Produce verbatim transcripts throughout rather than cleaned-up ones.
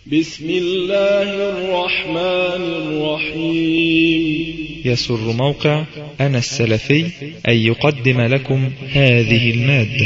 بسم الله الرحمن الرحيم. يسر موقع أنا السلفي أن يقدم لكم هذه المادة.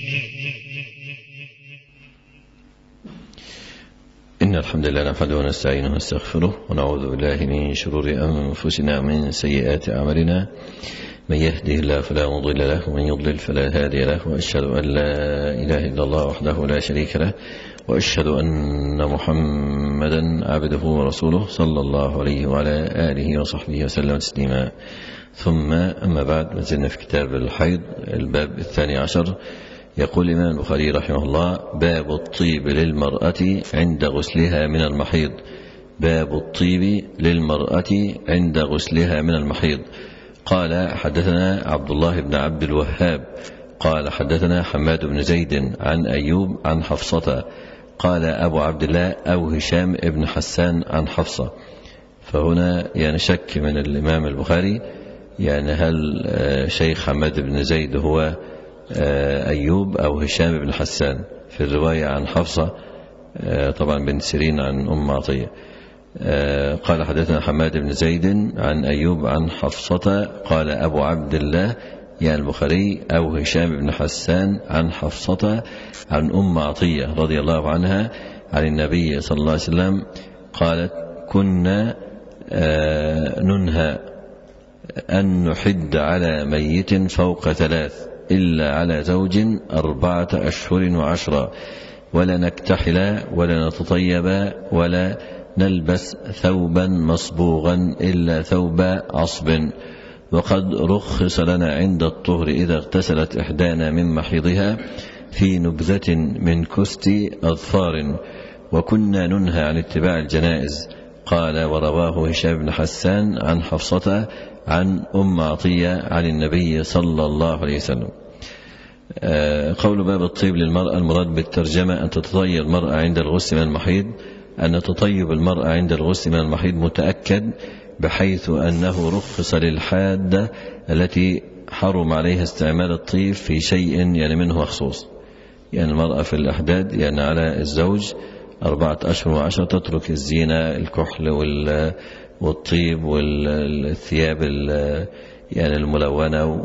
إن الحمد لله نحمده ونستعينه ونستغفره ونعوذ بالله من شرور أنفسنا ومن سيئات أعمالنا. من يهده الله فلا مضل له ومن يضلل فلا هادي له، وأشهد أن لا إله إلا الله وحده لا شريك له، وأشهد أن محمدا عبده ورسوله صلى الله عليه وعلى آله وصحبه وسلم تسليما. ثم أما بعد، ما زلنا في كتاب الحيض الباب الثاني عشر. يقول الإمام البخاري رحمه الله: باب الطيب للمرأة عند غسلها من المحيض. باب الطيب للمرأة عند غسلها من المحيض. قال: حدثنا عبد الله بن عبد الوهاب قال: حدثنا حماد بن زيد عن أيوب عن حفصة. قال أبو عبد الله أو هشام بن حسان عن حفصة. فهنا يعني شك من الإمام البخاري، يعني هل شيخ حماد بن زيد هو أيوب أو هشام بن حسان؟ في الرواية عن حفصة طبعا بن سيرين عن أم عطية. قال: حدثنا حماد بن زيد عن أيوب عن حفصة. قال أبو عبد الله يعني البخاري أو هشام بن حسان عن حفصة عن أم عطية رضي الله عنها عن النبي صلى الله عليه وسلم قالت: كنا ننهى أن نحد على ميت فوق ثلاث إلا على زوج أربعة أشهر وعشرة، ولا نكتحل ولا نتطيب ولا نلبس ثوبا مصبوغا إلا ثوب عصب، وقد رخص لنا عند الطهر إذا اغتسلت إحدانا من محيضها في نبذة من كست أظفار، وكنا ننهى عن اتباع الجنائز. قال: ورواه هشام بن حسان عن حفصة عن أم عطية عن النبي صلى الله عليه وسلم. قول باب الطيب للمرأة، المراد بالترجمة أن تتطيب المرأة عند الغسل من المحيض، أن تطيب المرأة عند الغسل من المحيض متأكد، بحيث أنه رخص للحادة التي حرم عليها استعمال الطيب في شيء يعني منه مخصوص. يعني المرأة في الأحداد يعني على الزوج أربعة أشهر وعشرة تترك الزينة الكحل والطيب والثياب يعني الملونة،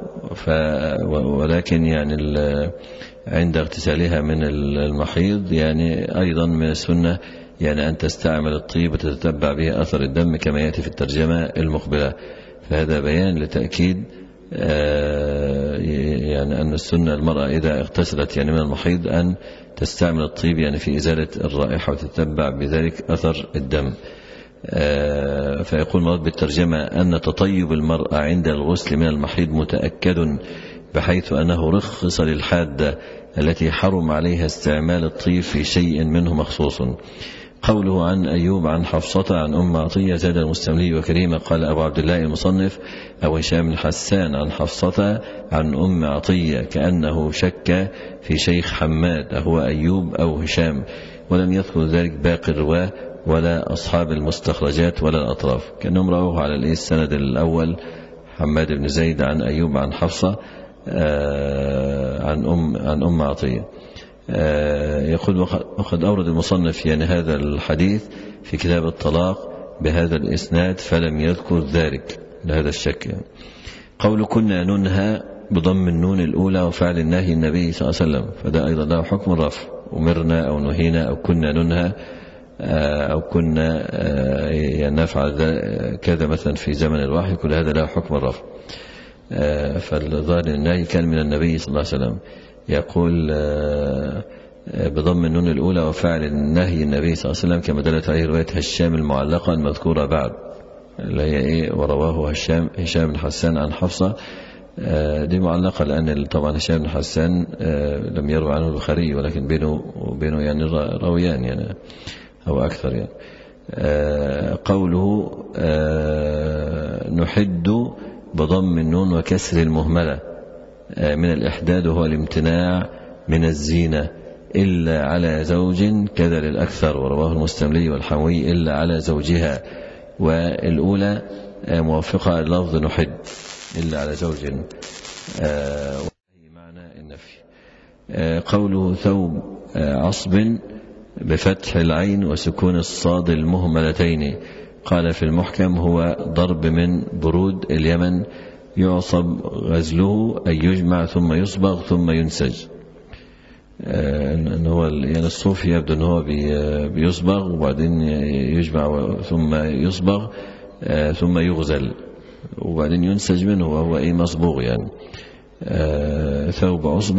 ولكن يعني عند اغتسالها من المحيض يعني أيضا من السنة يعني أن تستعمل الطيب وتتتبع به أثر الدم كما يأتي في الترجمة المقبلة. فهذا بيان لتأكيد يعني أن السنة المرأة إذا اغتسلت يعني من المحيض أن تستعمل الطيب يعني في إزالة الرائحة وتتبع بذلك أثر الدم. فيقول مراد بالترجمة أن تطيب المرأة عند الغسل من المحيض متأكد، بحيث أنه رخص للحادة التي حرم عليها استعمال الطيب في شيء منه مخصوص. قوله عن أيوب عن حفصة عن أم عطية زاد المستملي وكريمة. قال أبو عبد الله المصنف أو هشام بن حسان عن حفصة عن أم عطية، كأنه شك في شيخ حماد أهو أيوب أو هشام، ولم يذكر ذلك باقي الرواة ولا أصحاب المستخرجات ولا الأطراف، كأنهم رأوه على السند الأول حماد بن زيد عن أيوب عن حفصة عن أم عن أم عطية. يقول: وقد أورد المصنف يعني هذا الحديث في كتاب الطلاق بهذا الإسناد فلم يذكر ذلك لهذا الشك. قول كنا ننهى بضم النون الأولى وفعل النهي النبي صلى الله عليه وسلم، فده أيضا له حكم الرفع. أمرنا أو نهينا أو كنا ننهى أو كنا يعني نفعل كذا مثلا في زمن الوحي، كل هذا له حكم الرفع. فالظاهر النهي كان من النبي صلى الله عليه وسلم. يقول بضم النون الأولى وفعل النهي النبي صلى الله عليه وسلم، كما دلت عليه رواية هشام المعلقة المذكورة بعد، اللي هي إيه ورواه هشام هشام بن حسان عن حفصة. دي معلقة لأن طبعا هشام بن حسان لم يروي عنه البخاري، ولكن بينه وبينه يعني راويان يعني أو أكثر يعني. قوله نحد بضم النون وكسر المهملة من الإحداد، وهو الامتناع من الزينة إلا على زوج كذا للأكثر، ورواه المستملي والحموي إلا على زوجها، والأولى موافقة لفظ نحد إلا على زوج وهي معنى النفي. قوله ثوب عصب بفتح العين وسكون الصاد المهملتين. قال في المحكم هو ضرب من برود اليمن يعصب غزله أي يجمع ثم يصبغ ثم ينسج. أنه هو يعني الصوف يبدو أنه هو بيصبغ وبعدين يجمع ثم يصبغ ثم يغزل وبعدين ينسج منه وهو أي مصبوغ يعني. ثوب عصب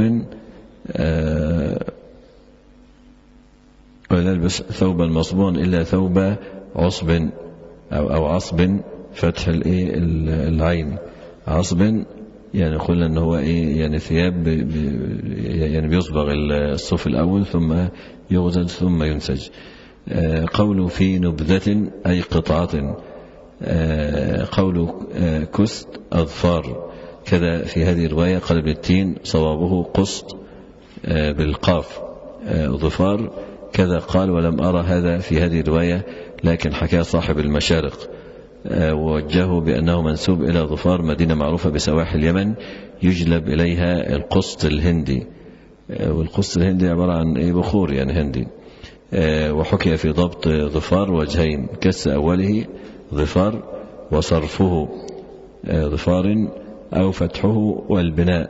ولا يلبس ثوبا مصبوغا إلا ثوب عصب أو أو عصب فتح العين عصب يعني قلنا أنه هو إيه يعني ثياب بي يعني بيصبغ الصوف الأول ثم يغزل ثم ينسج. قوله في نبذة أي قطعة. قوله كست أظفار كذا في هذه الرواية قال ابن التين صوابه قسط بالقاف ظفار كذا قال ولم أرى هذا في هذه الرواية لكن حكى صاحب المشارق ووجهه بأنه منسوب إلى ظفار مدينة معروفة بسواحل اليمن يجلب إليها القسط الهندي والقسط الهندي عبارة عن أي بخور يعني هندي. وحكي في ضبط ظفار وجهين كس أوله ظفار وصرفه ظفار أو فتحه والبناء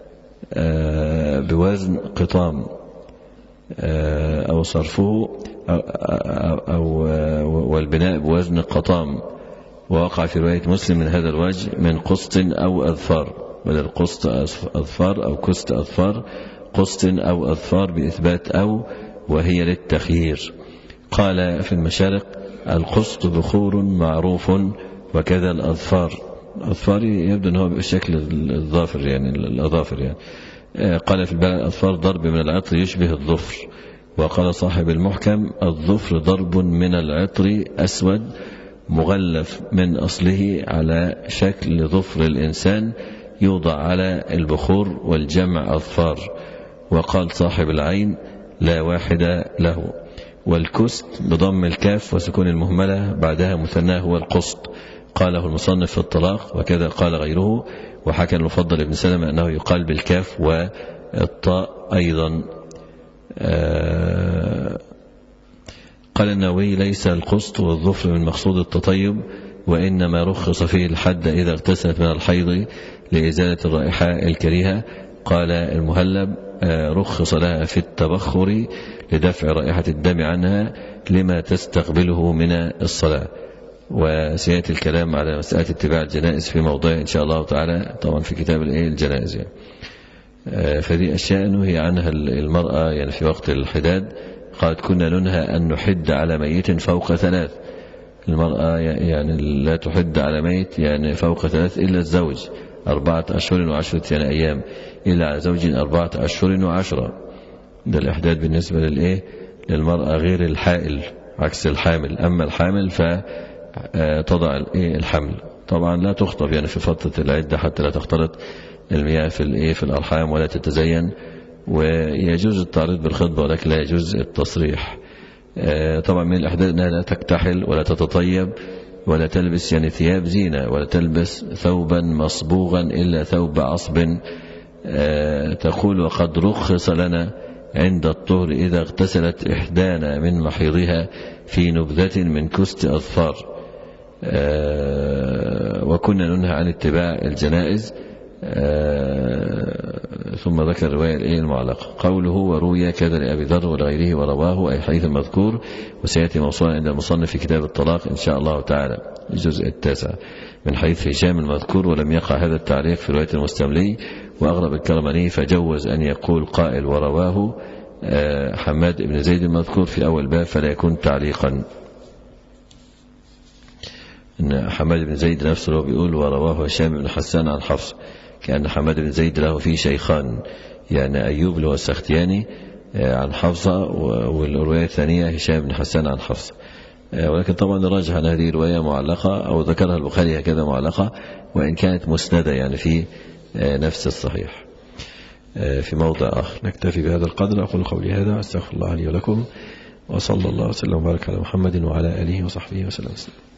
بوزن قطام أو صرفه أو, أو والبناء بوزن قطام. ووقع في رواية مسلم من هذا الوجه من قسط أو أظفار بدل قسط أظفار أو كست أظفار قسط أو أظفار بإثبات أو وهي للتخيير. قال في المشارق القسط بخور معروف وكذا الأظفار. الأظفار يبدو أنه بالشكل الظافر يعني الأظافر يعني. قال في البلد الأظفار ضرب من العطر يشبه الظفر. وقال صاحب المحكم الظفر ضرب من العطر أسود مغلف من أصله على شكل ظفر الإنسان يوضع على البخور والجمع أظفار. وقال صاحب العين لا واحد له. والكست بضم الكاف وسكون المهملة بعدها مثناه هو القسط. قاله المصنف في الطلاق وكذا قال غيره. وحكى المفضل ابن سلمة أنه يقال بالكاف والطاء أيضا. آه قال النووي ليس القسط والظفر من مقصود التطيب وإنما رخص فيه الحد إذا اغتسلت من الحيض لإزالة الرائحة الكريهة. قال المهلب رخص لها في التبخر لدفع رائحة الدم عنها لما تستقبله من الصلاة. وسيأتي الكلام على مسألة اتباع الجنائز في موضوع إن شاء الله تعالى طبعا في كتاب الجنائز يعني. فدي أشياء نهي عنها المرأة يعني في وقت الحداد. قالت كنا ننهى أن نحد على ميت فوق ثلاث. المرأة يعني لا تحد على ميت يعني فوق ثلاث إلا الزوج أربعة أشهر وعشرة يعني أيام إلا على زوج أربعة أشهر وعشرة. ده الإحداد بالنسبة للإيه للمرأة غير الحائل عكس الحامل. أما الحامل فتضع الحمل طبعا لا تخطب يعني في فترة العدة حتى لا تختلط المياه في الإيه في الأرحام ولا تتزين. ويجوز التعريض بالخطبة ولكن لا يجوز التصريح. طبعا من الأحداث أنها لا تكتحل ولا تتطيب ولا تلبس يعني ثياب زينة ولا تلبس ثوبا مصبوغا إلا ثوب عصب. تقول وقد رخص لنا عند الطهر إذا اغتسلت إحدانا من محيضها في نبذة من كست أظفار. وكنا ننهى عن اتباع الجنائز. ثم ذكر الرواية المعلقة. قوله وروي كذا لأبي ذر ولغيره ورواه أي حديث المذكور وسيأتي موصولا عند المصنف في كتاب الطلاق إن شاء الله تعالى الجزء التاسع من حديث هشام المذكور. ولم يقع هذا التعليق في رواية المستملي وأغرب الكرماني فجوز أن يقول قائل ورواه حماد بن زيد المذكور في أول باب فلا يكون تعليقا. إن حماد بن زيد نفسه لو بيقول ورواه هشام بن حسان عن حفص كأن حماد بن زيد له فيه شيخان يعني أيوب اللي هو السختياني عن حفصة والرواية الثانية هشام بن حسان عن حفصة. ولكن طبعا الراجح أن هذه رواية معلقة أو ذكرها البخاري هكذا معلقة وإن كانت مسندة يعني في نفس الصحيح في موضع آخر. نكتفي بهذا القدر. أقول قولي هذا أستغفر الله لي ولكم وصلى الله وسلم وبارك على محمد وعلى آله وصحبه وسلم.